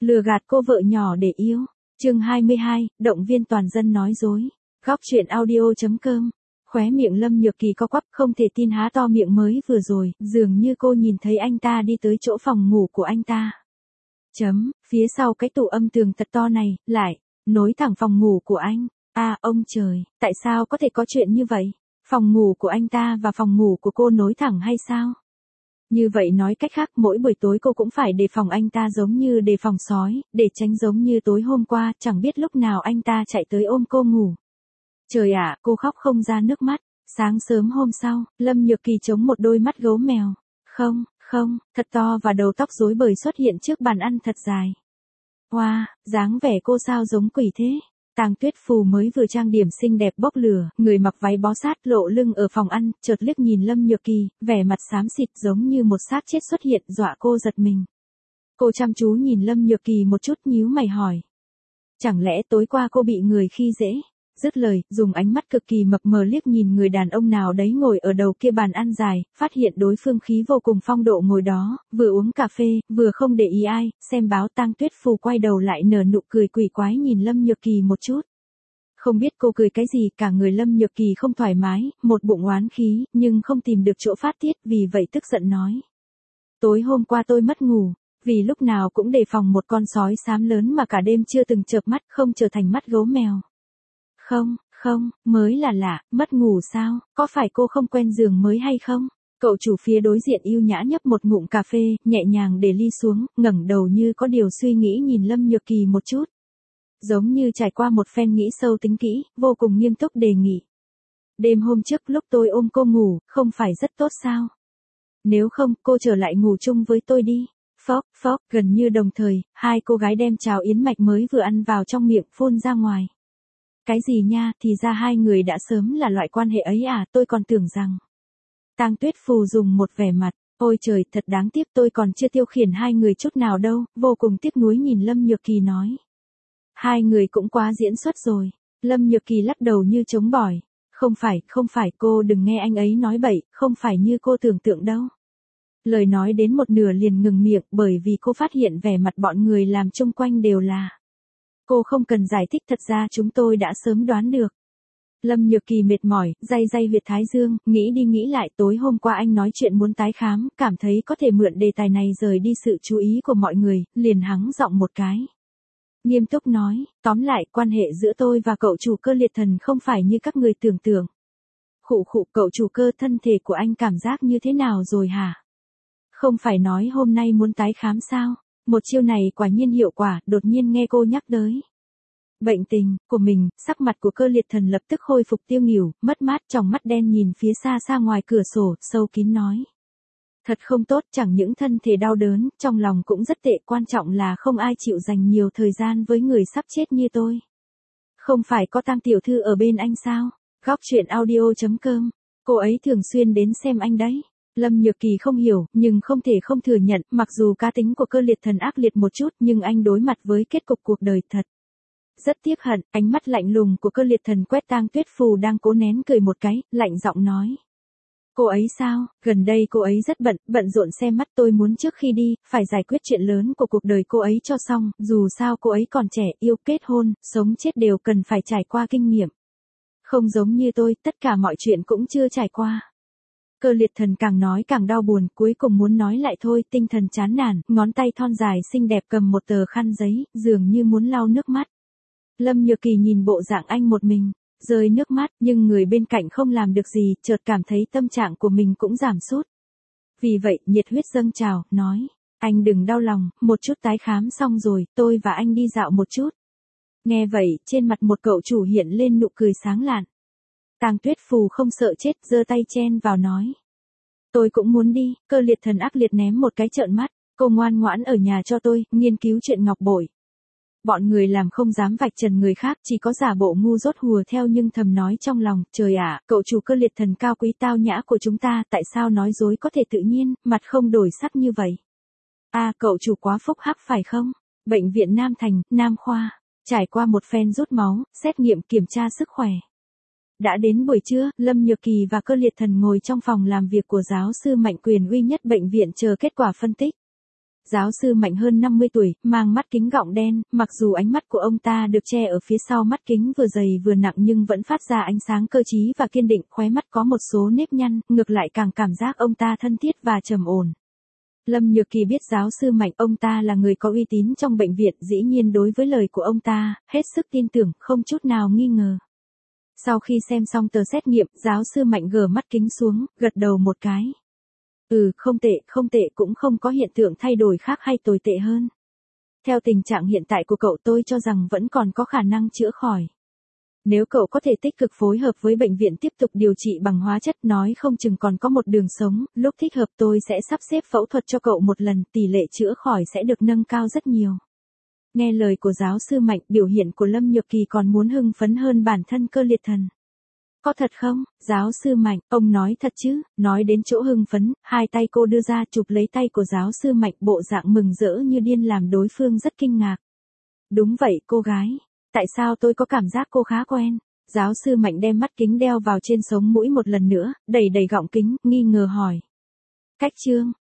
Lừa gạt cô vợ nhỏ để yêu. Chương 22, động viên toàn dân nói dối. Góc truyện audio.com. Khóe miệng Lâm Nhược Kỳ co quắp, không thể tin há to miệng mới vừa rồi, dường như cô nhìn thấy anh ta đi tới chỗ phòng ngủ của anh ta. Phía sau cái tủ âm tường thật to này, lại nối thẳng phòng ngủ của anh. À, ông trời, tại sao có thể có chuyện như vậy? Phòng ngủ của anh ta và phòng ngủ của cô nối thẳng hay sao? Như vậy nói cách khác, mỗi buổi tối cô cũng phải đề phòng anh ta giống như đề phòng sói, để tránh giống như tối hôm qua, chẳng biết lúc nào anh ta chạy tới ôm cô ngủ. Trời ạ, cô khóc không ra nước mắt. Sáng sớm hôm sau, Lâm Nhược Kỳ chống một đôi mắt gấu mèo. Không, thật to và đầu tóc rối bời xuất hiện trước bàn ăn thật dài. Wow, dáng vẻ cô sao giống quỷ thế? Tang Tuyết Phù mới vừa trang điểm xinh đẹp bốc lửa, người mặc váy bó sát lộ lưng ở phòng ăn, chợt liếc nhìn Lâm Nhược Kỳ, vẻ mặt xám xịt giống như một xác chết xuất hiện, dọa cô giật mình. Cô chăm chú nhìn Lâm Nhược Kỳ một chút, nhíu mày hỏi. Chẳng lẽ tối qua cô bị người khi dễ? Dứt lời, dùng ánh mắt cực kỳ mập mờ liếc nhìn người đàn ông nào đấy ngồi ở đầu kia bàn ăn dài, phát hiện đối phương khí vô cùng phong độ ngồi đó, vừa uống cà phê, vừa không để ý ai, xem báo. Tang Tuyết Phù quay đầu lại nở nụ cười quỷ quái nhìn Lâm Nhược Kỳ một chút. Không biết cô cười cái gì, cả người Lâm Nhược Kỳ không thoải mái, một bụng oán khí, nhưng không tìm được chỗ phát tiết, vì vậy tức giận nói. Tối hôm qua tôi mất ngủ, vì lúc nào cũng đề phòng một con sói xám lớn mà cả đêm chưa từng chợp mắt, không trở thành mắt gấu mèo. Không, mới là lạ, mất ngủ sao, có phải cô không quen giường mới hay không? Cậu chủ phía đối diện yêu nhã nhấp một ngụm cà phê, nhẹ nhàng để ly xuống, ngẩng đầu như có điều suy nghĩ nhìn Lâm Nhược Kỳ một chút. Giống như trải qua một phen nghĩ sâu tính kỹ, vô cùng nghiêm túc đề nghị. Đêm hôm trước lúc tôi ôm cô ngủ, không phải rất tốt sao? Nếu không, cô trở lại ngủ chung với tôi đi. Phốc, gần như đồng thời, hai cô gái đem cháo yến mạch mới vừa ăn vào trong miệng phun ra ngoài. Cái gì nha, thì ra hai người đã sớm là loại quan hệ ấy à, tôi còn tưởng rằng. Tang Tuyết Phù dùng một vẻ mặt, ôi trời, thật đáng tiếc, tôi còn chưa tiêu khiển hai người chút nào đâu, vô cùng tiếc nuối nhìn Lâm Nhược Kỳ nói. Hai người cũng quá diễn xuất rồi. Lâm Nhược Kỳ lắc đầu như chống bỏi. Không phải, cô đừng nghe anh ấy nói bậy, không phải như cô tưởng tượng đâu. Lời nói đến một nửa liền ngừng miệng, bởi vì cô phát hiện vẻ mặt bọn người làm chung quanh đều là. Cô không cần giải thích, thật ra chúng tôi đã sớm đoán được. Lâm Nhược Kỳ mệt mỏi, day huyệt thái dương, nghĩ đi nghĩ lại, tối hôm qua anh nói chuyện muốn tái khám, cảm thấy có thể mượn đề tài này rời đi sự chú ý của mọi người, liền hắng giọng một cái. Nghiêm túc nói, tóm lại, quan hệ giữa tôi và cậu chủ Cơ Liệt Thần không phải như các người tưởng tượng. Khụ, cậu chủ Cơ, thân thể của anh cảm giác như thế nào rồi hả? Không phải nói hôm nay muốn tái khám sao? Một chiêu này quả nhiên hiệu quả, đột nhiên nghe cô nhắc tới bệnh tình của mình, sắc mặt của Cơ Liệt Thần lập tức khôi phục tiêu nghỉu, mất mát, tròng mắt đen nhìn phía xa ngoài cửa sổ, sâu kín nói. Thật không tốt, chẳng những thân thể đau đớn, trong lòng cũng rất tệ, quan trọng là không ai chịu dành nhiều thời gian với người sắp chết như tôi. Không phải có Tam tiểu thư ở bên anh sao? Góc truyện audio.com. Cô ấy thường xuyên đến xem anh đấy. Lâm Nhược Kỳ không hiểu, nhưng không thể không thừa nhận, mặc dù cá tính của Cơ Liệt Thần ác liệt một chút, nhưng anh đối mặt với kết cục cuộc đời thật. Rất tiếc hận, ánh mắt lạnh lùng của Cơ Liệt Thần quét Tang Tuyết Phù đang cố nén cười một cái, lạnh giọng nói. Cô ấy sao, gần đây cô ấy rất bận rộn xem mắt, tôi muốn trước khi đi, phải giải quyết chuyện lớn của cuộc đời cô ấy cho xong, dù sao cô ấy còn trẻ, yêu, kết hôn, sống chết đều cần phải trải qua kinh nghiệm. Không giống như tôi, tất cả mọi chuyện cũng chưa trải qua. Cơ Liệt Thần càng nói càng đau buồn, cuối cùng muốn nói lại thôi, tinh thần chán nản, ngón tay thon dài xinh đẹp cầm một tờ khăn giấy, dường như muốn lau nước mắt. Lâm Nhược Kỳ nhìn bộ dạng anh một mình, rơi nước mắt, nhưng người bên cạnh không làm được gì, chợt cảm thấy tâm trạng của mình cũng giảm sút. Vì vậy, nhiệt huyết dâng trào, nói, anh đừng đau lòng, một chút tái khám xong rồi, tôi và anh đi dạo một chút. Nghe vậy, trên mặt một cậu chủ hiện lên nụ cười sáng lạn. Tang Tuyết Phù không sợ chết, giơ tay chen vào nói. Tôi cũng muốn đi. Cơ Liệt Thần ác liệt ném một cái trợn mắt, cô ngoan ngoãn ở nhà cho tôi, nghiên cứu chuyện ngọc bội. Bọn người làm không dám vạch trần người khác, chỉ có giả bộ ngu dốt hùa theo nhưng thầm nói trong lòng, trời ạ, cậu chủ Cơ Liệt Thần cao quý tao nhã của chúng ta, tại sao nói dối có thể tự nhiên, mặt không đổi sắc như vậy. À, cậu chủ quá phúc hắc phải không? Bệnh viện Nam Thành, Nam Khoa, trải qua một phen rút máu, xét nghiệm kiểm tra sức khỏe. Đã đến buổi trưa, Lâm Nhược Kỳ và Cơ Liệt Thần ngồi trong phòng làm việc của giáo sư Mạnh Quyền uy nhất bệnh viện chờ kết quả phân tích. Giáo sư Mạnh hơn 50 tuổi, mang mắt kính gọng đen, mặc dù ánh mắt của ông ta được che ở phía sau mắt kính vừa dày vừa nặng nhưng vẫn phát ra ánh sáng cơ trí và kiên định, khóe mắt có một số nếp nhăn, ngược lại càng cảm giác ông ta thân thiết và trầm ổn. Lâm Nhược Kỳ biết giáo sư Mạnh ông ta là người có uy tín trong bệnh viện, dĩ nhiên đối với lời của ông ta, hết sức tin tưởng, không chút nào nghi ngờ. Sau khi xem xong tờ xét nghiệm, giáo sư Mạnh gỡ mắt kính xuống, gật đầu một cái. Không tệ cũng không có hiện tượng thay đổi khác hay tồi tệ hơn. Theo tình trạng hiện tại của cậu tôi cho rằng vẫn còn có khả năng chữa khỏi. Nếu cậu có thể tích cực phối hợp với bệnh viện tiếp tục điều trị bằng hóa chất nói không chừng còn có một đường sống, lúc thích hợp tôi sẽ sắp xếp phẫu thuật cho cậu một lần, tỷ lệ chữa khỏi sẽ được nâng cao rất nhiều. Nghe lời của giáo sư Mạnh, biểu hiện của Lâm Nhược Kỳ còn muốn hưng phấn hơn bản thân Cơ Liệt Thần. Có thật không, giáo sư Mạnh, ông nói thật chứ? Nói đến chỗ hưng phấn, hai tay cô đưa ra chụp lấy tay của giáo sư Mạnh, bộ dạng mừng rỡ như điên làm đối phương rất kinh ngạc. Đúng vậy cô gái, tại sao tôi có cảm giác cô khá quen? Giáo sư Mạnh đem mắt kính đeo vào trên sống mũi một lần nữa, đẩy gọng kính, nghi ngờ hỏi. Cách Trương,